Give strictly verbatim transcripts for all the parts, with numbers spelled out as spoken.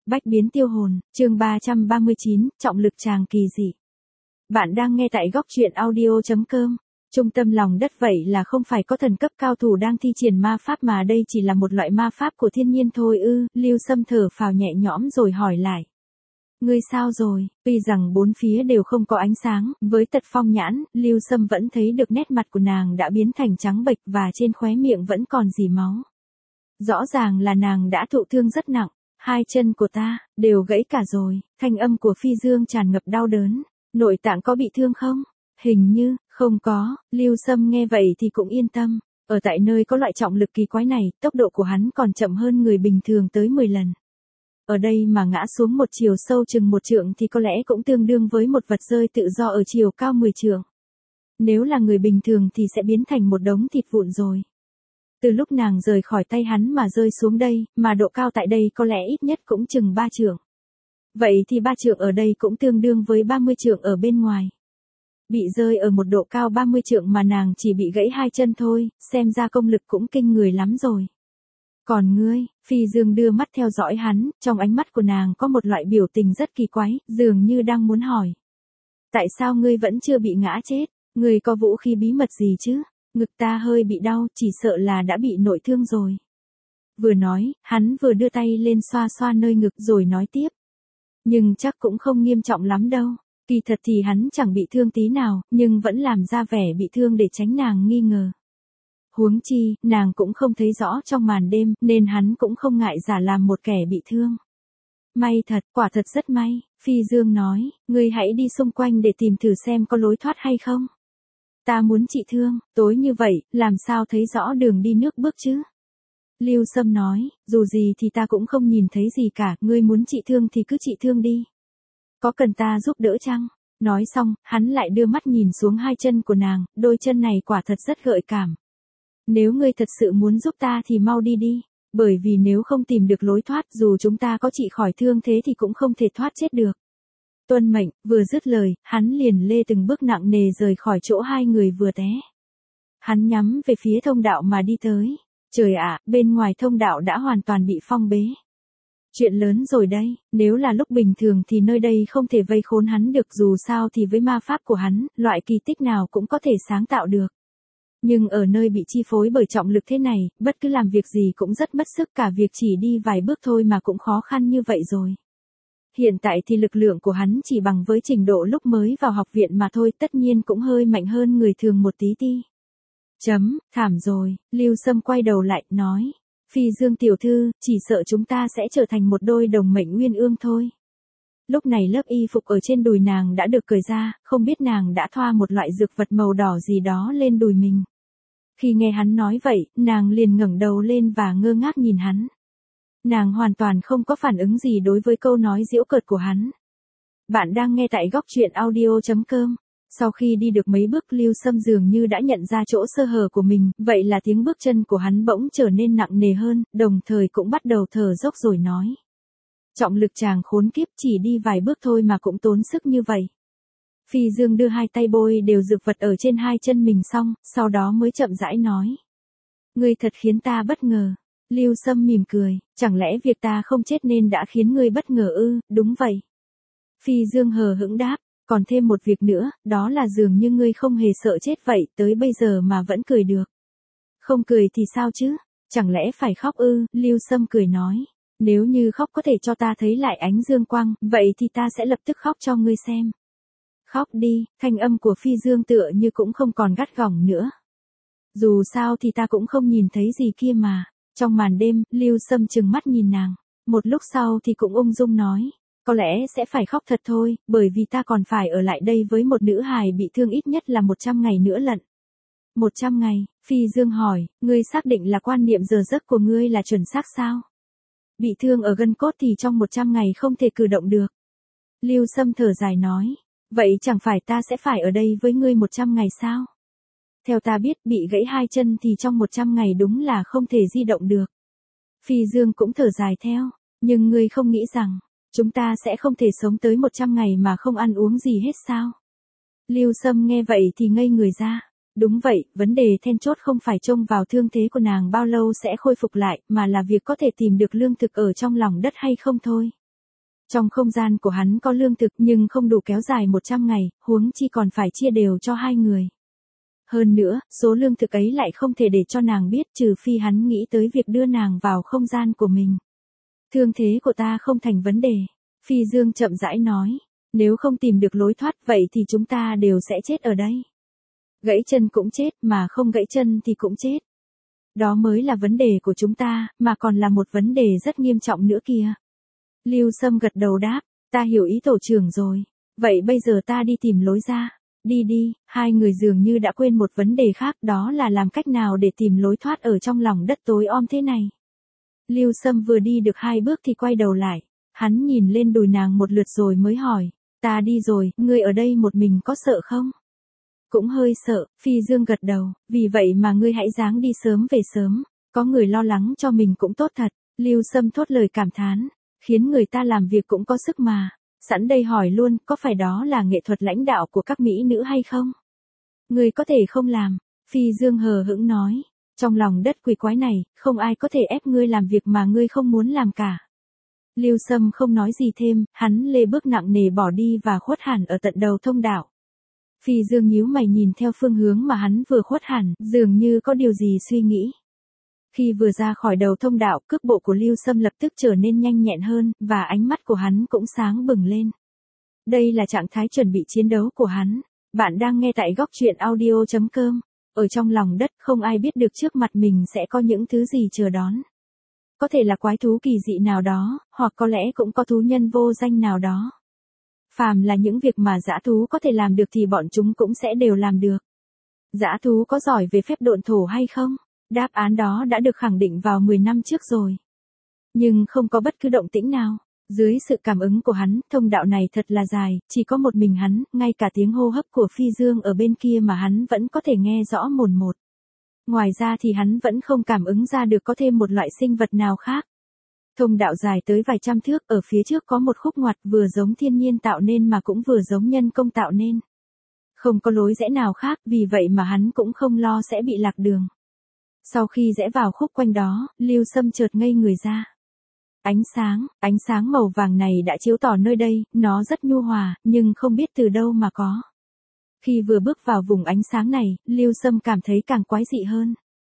Bách biến tiêu hồn, chương ba trăm ba mươi chín, trọng lực tràng kỳ dị. Bạn đang nghe tại góc truyện audio chấm com. Trung tâm lòng đất vậy là không phải có thần cấp cao thủ đang thi triển ma pháp mà đây chỉ là một loại ma pháp của thiên nhiên thôi ư, Lưu Sâm thở phào nhẹ nhõm rồi hỏi lại. Ngươi sao rồi? Tuy rằng bốn phía đều không có ánh sáng, với tật phong nhãn, Lưu Sâm vẫn thấy được nét mặt của nàng đã biến thành trắng bệch và trên khóe miệng vẫn còn rỉ máu. Rõ ràng là nàng đã thụ thương rất nặng. Hai chân của ta, đều gãy cả rồi, thanh âm của Phi Dương tràn ngập đau đớn. Nội tạng có bị thương không? Hình như, không có, Lưu Sâm nghe vậy thì cũng yên tâm. Ở tại nơi có loại trọng lực kỳ quái này, tốc độ của hắn còn chậm hơn người bình thường tới mười lần. Ở đây mà ngã xuống một chiều sâu chừng một trượng thì có lẽ cũng tương đương với một vật rơi tự do ở chiều cao mười trượng. Nếu là người bình thường thì sẽ biến thành một đống thịt vụn rồi. Từ lúc nàng rời khỏi tay hắn mà rơi xuống đây, mà độ cao tại đây có lẽ ít nhất cũng chừng ba trượng. Vậy thì ba trượng ở đây cũng tương đương với ba mươi trượng ở bên ngoài. Bị rơi ở một độ cao ba mươi trượng mà nàng chỉ bị gãy hai chân thôi, xem ra công lực cũng kinh người lắm rồi. Còn ngươi, Phi Dương đưa mắt theo dõi hắn, trong ánh mắt của nàng có một loại biểu tình rất kỳ quái, dường như đang muốn hỏi. Tại sao ngươi vẫn chưa bị ngã chết, ngươi có vũ khí bí mật gì chứ? Ngực ta hơi bị đau, chỉ sợ là đã bị nội thương rồi. Vừa nói, hắn vừa đưa tay lên xoa xoa nơi ngực rồi nói tiếp. Nhưng chắc cũng không nghiêm trọng lắm đâu. Kỳ thật thì hắn chẳng bị thương tí nào, nhưng vẫn làm ra vẻ bị thương để tránh nàng nghi ngờ. Huống chi, nàng cũng không thấy rõ trong màn đêm, nên hắn cũng không ngại giả làm một kẻ bị thương. May thật, quả thật rất may, Phi Dương nói, ngươi hãy đi xung quanh để tìm thử xem có lối thoát hay không. Ta muốn trị thương, tối như vậy, làm sao thấy rõ đường đi nước bước chứ? Lưu Sâm nói, dù gì thì ta cũng không nhìn thấy gì cả, ngươi muốn trị thương thì cứ trị thương đi. Có cần ta giúp đỡ chăng? Nói xong, hắn lại đưa mắt nhìn xuống hai chân của nàng, đôi chân này quả thật rất gợi cảm. Nếu ngươi thật sự muốn giúp ta thì mau đi đi, bởi vì nếu không tìm được lối thoát dù chúng ta có trị khỏi thương thế thì cũng không thể thoát chết được. Tuân mệnh, vừa dứt lời, hắn liền lê từng bước nặng nề rời khỏi chỗ hai người vừa té. Hắn nhắm về phía thông đạo mà đi tới. Trời ạ, bên ngoài thông đạo đã hoàn toàn bị phong bế. Chuyện lớn rồi đây, nếu là lúc bình thường thì nơi đây không thể vây khốn hắn được, dù sao thì với ma pháp của hắn, loại kỳ tích nào cũng có thể sáng tạo được. Nhưng ở nơi bị chi phối bởi trọng lực thế này, bất cứ làm việc gì cũng rất mất sức, cả việc chỉ đi vài bước thôi mà cũng khó khăn như vậy rồi. Hiện tại thì lực lượng của hắn chỉ bằng với trình độ lúc mới vào học viện mà thôi, tất nhiên cũng hơi mạnh hơn người thường một tí ti. Chấm, thảm rồi, Lưu Sâm quay đầu lại, nói. Phi Dương tiểu thư, chỉ sợ chúng ta sẽ trở thành một đôi đồng mệnh nguyên ương thôi. Lúc này lớp y phục ở trên đùi nàng đã được cởi ra, không biết nàng đã thoa một loại dược vật màu đỏ gì đó lên đùi mình. Khi nghe hắn nói vậy, nàng liền ngẩng đầu lên và ngơ ngác nhìn hắn. Nàng hoàn toàn không có phản ứng gì đối với câu nói giễu cợt của hắn. Bạn đang nghe tại góc truyện audio chấm com. Sau khi đi được mấy bước, Lưu Sâm dường như đã nhận ra chỗ sơ hở của mình, vậy là tiếng bước chân của hắn bỗng trở nên nặng nề hơn, đồng thời cũng bắt đầu thở dốc rồi nói. Trọng lực chàng khốn kiếp, chỉ đi vài bước thôi mà cũng tốn sức như vậy. Phi Dương đưa hai tay bôi đều dược vật ở trên hai chân mình xong, sau đó mới chậm rãi nói. Ngươi thật khiến ta bất ngờ. Lưu Sâm mỉm cười, chẳng lẽ việc ta không chết nên đã khiến ngươi bất ngờ ư? Đúng vậy. Phi Dương hờ hững đáp. Còn thêm một việc nữa, đó là dường như ngươi không hề sợ chết vậy, tới bây giờ mà vẫn cười được. Không cười thì sao chứ? Chẳng lẽ phải khóc ư? Lưu Sâm cười nói. Nếu như khóc có thể cho ta thấy lại ánh dương quang, vậy thì ta sẽ lập tức khóc cho ngươi xem. Khóc đi, thanh âm của Phi Dương tựa như cũng không còn gắt gỏng nữa. Dù sao thì ta cũng không nhìn thấy gì kia mà. Trong màn đêm, Lưu Sâm trừng mắt nhìn nàng. Một lúc sau thì cũng ung dung nói. Có lẽ sẽ phải khóc thật thôi, bởi vì ta còn phải ở lại đây với một nữ hài bị thương ít nhất là một trăm ngày nữa lận. một trăm ngày, Phi Dương hỏi, ngươi xác định là quan niệm giờ giấc của ngươi là chuẩn xác sao? Bị thương ở gân cốt thì trong một trăm ngày không thể cử động được. Lưu Sâm thở dài nói, vậy chẳng phải ta sẽ phải ở đây với ngươi một trăm ngày sao? Theo ta biết, bị gãy hai chân thì trong một trăm ngày đúng là không thể di động được. Phi Dương cũng thở dài theo, nhưng ngươi không nghĩ rằng chúng ta sẽ không thể sống tới một trăm ngày mà không ăn uống gì hết sao? Lưu Sâm nghe vậy thì ngây người ra. Đúng vậy, vấn đề then chốt không phải trông vào thương thế của nàng bao lâu sẽ khôi phục lại, mà là việc có thể tìm được lương thực ở trong lòng đất hay không thôi. Trong không gian của hắn có lương thực nhưng không đủ kéo dài một trăm ngày, huống chi còn phải chia đều cho hai người. Hơn nữa, số lương thực ấy lại không thể để cho nàng biết trừ phi hắn nghĩ tới việc đưa nàng vào không gian của mình. Thương thế của ta không thành vấn đề. Phi Dương chậm rãi nói. Nếu không tìm được lối thoát vậy thì chúng ta đều sẽ chết ở đây. Gãy chân cũng chết mà không gãy chân thì cũng chết. Đó mới là vấn đề của chúng ta, mà còn là một vấn đề rất nghiêm trọng nữa kìa. Lưu Sâm gật đầu đáp, ta hiểu ý tổ trưởng rồi. Vậy bây giờ ta đi tìm lối ra. Đi đi, hai người dường như đã quên một vấn đề khác, đó là làm cách nào để tìm lối thoát ở trong lòng đất tối om thế này. Lưu Sâm vừa đi được hai bước thì quay đầu lại. Hắn nhìn lên đùi nàng một lượt rồi mới hỏi, ta đi rồi, ngươi ở đây một mình có sợ không? Cũng hơi sợ, Phi Dương gật đầu, vì vậy mà ngươi hãy ráng đi sớm về sớm, có người lo lắng cho mình cũng tốt thật. Lưu Sâm thốt lời cảm thán, khiến người ta làm việc cũng có sức mà. Sẵn đây hỏi luôn, có phải đó là nghệ thuật lãnh đạo của các mỹ nữ hay không? Ngươi có thể không làm, Phi Dương hờ hững nói, trong lòng đất quỷ quái này, không ai có thể ép ngươi làm việc mà ngươi không muốn làm cả. Lưu Sâm không nói gì thêm, hắn lê bước nặng nề bỏ đi và khuất hẳn ở tận đầu thông đạo. Phi Dương nhíu mày nhìn theo phương hướng mà hắn vừa khuất hẳn, dường như có điều gì suy nghĩ. Khi vừa ra khỏi đầu thông đạo, cước bộ của Lưu Sâm lập tức trở nên nhanh nhẹn hơn, và ánh mắt của hắn cũng sáng bừng lên. Đây là trạng thái chuẩn bị chiến đấu của hắn. Bạn đang nghe tại góc truyện audio chấm com. Ở trong lòng đất không ai biết được trước mặt mình sẽ có những thứ gì chờ đón. Có thể là quái thú kỳ dị nào đó, hoặc có lẽ cũng có thú nhân vô danh nào đó. Phàm là những việc mà dã thú có thể làm được thì bọn chúng cũng sẽ đều làm được. Dã thú có giỏi về phép độn thổ hay không? Đáp án đó đã được khẳng định vào mười năm trước rồi. Nhưng không có bất cứ động tĩnh nào. Dưới sự cảm ứng của hắn, thông đạo này thật là dài, chỉ có một mình hắn, ngay cả tiếng hô hấp của Phi Dương ở bên kia mà hắn vẫn có thể nghe rõ mồn một. Ngoài ra thì hắn vẫn không cảm ứng ra được có thêm một loại sinh vật nào khác. Thông đạo dài tới vài trăm thước, ở phía trước có một khúc ngoặt vừa giống thiên nhiên tạo nên mà cũng vừa giống nhân công tạo nên. Không có lối rẽ nào khác, vì vậy mà hắn cũng không lo sẽ bị lạc đường. Sau khi rẽ vào khúc quanh đó, Lưu Sâm chợt ngây người ra. Ánh sáng, ánh sáng màu vàng này đã chiếu tỏ nơi đây, nó rất nhu hòa, nhưng không biết từ đâu mà có. Khi vừa bước vào vùng ánh sáng này, Lưu Sâm cảm thấy càng quái dị hơn.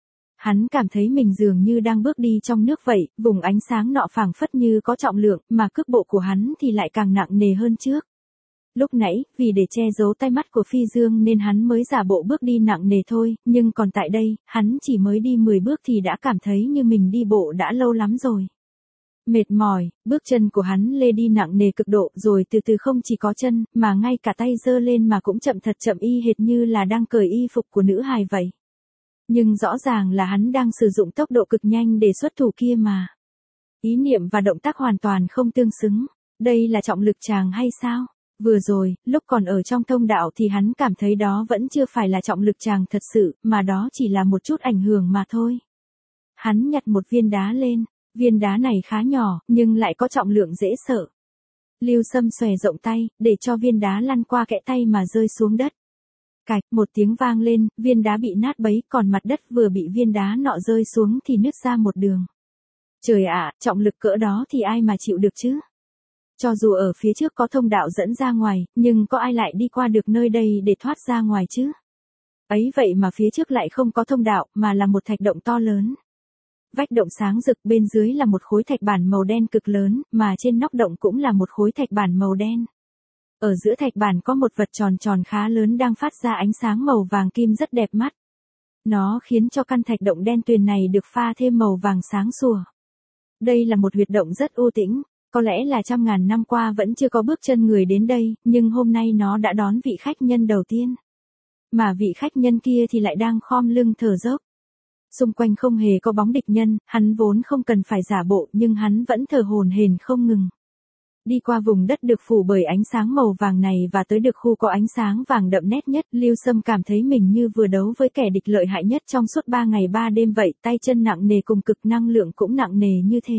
Hắn cảm thấy mình dường như đang bước đi trong nước vậy, vùng ánh sáng nọ phảng phất như có trọng lượng, mà cước bộ của hắn thì lại càng nặng nề hơn trước. Lúc nãy, vì để che giấu tai mắt của Phi Dương nên hắn mới giả bộ bước đi nặng nề thôi, nhưng còn tại đây, hắn chỉ mới đi mười bước thì đã cảm thấy như mình đi bộ đã lâu lắm rồi. Mệt mỏi, bước chân của hắn lê đi nặng nề cực độ rồi từ từ không chỉ có chân, mà ngay cả tay giơ lên mà cũng chậm thật chậm y hệt như là đang cởi y phục của nữ hài vậy. Nhưng rõ ràng là hắn đang sử dụng tốc độ cực nhanh để xuất thủ kia mà. Ý niệm và động tác hoàn toàn không tương xứng. Đây là trọng lực tràng hay sao? Vừa rồi, lúc còn ở trong thông đạo thì hắn cảm thấy đó vẫn chưa phải là trọng lực tràng thật sự, mà đó chỉ là một chút ảnh hưởng mà thôi. Hắn nhặt một viên đá lên. Viên đá này khá nhỏ, nhưng lại có trọng lượng dễ sợ. Lưu Sâm xòe rộng tay, để cho viên đá lăn qua kẽ tay mà rơi xuống đất. Cạch, một tiếng vang lên, viên đá bị nát bấy, còn mặt đất vừa bị viên đá nọ rơi xuống thì nứt ra một đường. Trời ạ, trọng lực cỡ đó thì ai mà chịu được chứ? Cho dù ở phía trước có thông đạo dẫn ra ngoài, nhưng có ai lại đi qua được nơi đây để thoát ra ngoài chứ? Ấy vậy mà phía trước lại không có thông đạo, mà là một thạch động to lớn. Vách động sáng rực, bên dưới là một khối thạch bản màu đen cực lớn, mà trên nóc động cũng là một khối thạch bản màu đen. Ở giữa thạch bản có một vật tròn tròn khá lớn đang phát ra ánh sáng màu vàng kim rất đẹp mắt. Nó khiến cho căn thạch động đen tuyền này được pha thêm màu vàng sáng sủa. Đây là một huyệt động rất u tĩnh, có lẽ là trăm ngàn năm qua vẫn chưa có bước chân người đến đây, nhưng hôm nay nó đã đón vị khách nhân đầu tiên. Mà vị khách nhân kia thì lại đang khom lưng thở dốc. Xung quanh không hề có bóng địch nhân, hắn vốn không cần phải giả bộ nhưng hắn vẫn thở hổn hển không ngừng. Đi qua vùng đất được phủ bởi ánh sáng màu vàng này và tới được khu có ánh sáng vàng đậm nét nhất, Lưu Sâm cảm thấy mình như vừa đấu với kẻ địch lợi hại nhất trong suốt ba ngày ba đêm vậy, tay chân nặng nề cùng cực năng lượng cũng nặng nề như thế.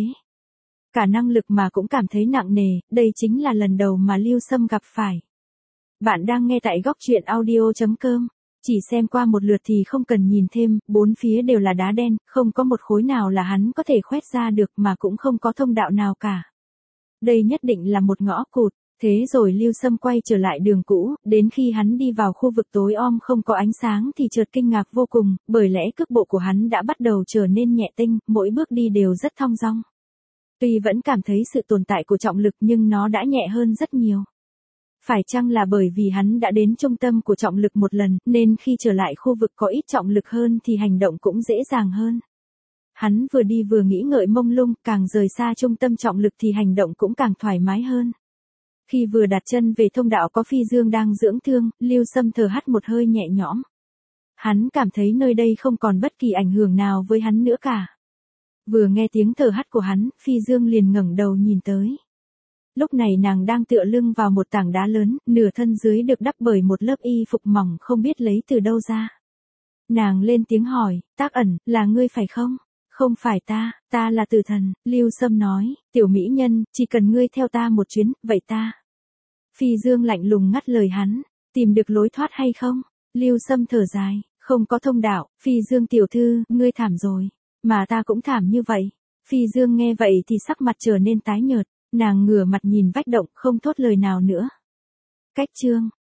Cả năng lực mà cũng cảm thấy nặng nề, đây chính là lần đầu mà Lưu Sâm gặp phải. Bạn đang nghe tại góc truyện audio chấm com. Chỉ xem qua một lượt thì không cần nhìn thêm, bốn phía đều là đá đen, không có một khối nào là hắn có thể khoét ra được mà cũng không có thông đạo nào cả. Đây nhất định là một ngõ cụt. Thế rồi Lưu Sâm quay trở lại đường cũ, đến khi hắn đi vào khu vực tối om không có ánh sáng thì chợt kinh ngạc vô cùng, bởi lẽ cước bộ của hắn đã bắt đầu trở nên nhẹ tinh, mỗi bước đi đều rất thong dong. Tuy vẫn cảm thấy sự tồn tại của trọng lực nhưng nó đã nhẹ hơn rất nhiều. Phải chăng là bởi vì hắn đã đến trung tâm của trọng lực một lần, nên khi trở lại khu vực có ít trọng lực hơn thì hành động cũng dễ dàng hơn. Hắn vừa đi vừa nghĩ ngợi mông lung, càng rời xa trung tâm trọng lực thì hành động cũng càng thoải mái hơn. Khi vừa đặt chân về thông đạo có Phi Dương đang dưỡng thương, Lưu Sâm thở hắt một hơi nhẹ nhõm. Hắn cảm thấy nơi đây không còn bất kỳ ảnh hưởng nào với hắn nữa cả. Vừa nghe tiếng thở hắt của hắn, Phi Dương liền ngẩng đầu nhìn tới. Lúc này nàng đang tựa lưng vào một tảng đá lớn, nửa thân dưới được đắp bởi một lớp y phục mỏng không biết lấy từ đâu ra. Nàng lên tiếng hỏi, Tác Ẩn, là ngươi phải không? Không phải ta, ta là Tử Thần, Lưu Sâm nói, tiểu mỹ nhân, chỉ cần ngươi theo ta một chuyến, vậy ta. Phi Dương lạnh lùng ngắt lời hắn, tìm được lối thoát hay không? Lưu Sâm thở dài, không có thông đạo, Phi Dương tiểu thư, ngươi thảm rồi, mà ta cũng thảm như vậy. Phi Dương nghe vậy thì sắc mặt trở nên tái nhợt, nàng ngửa mặt nhìn vách động không thốt lời nào nữa. Cách chương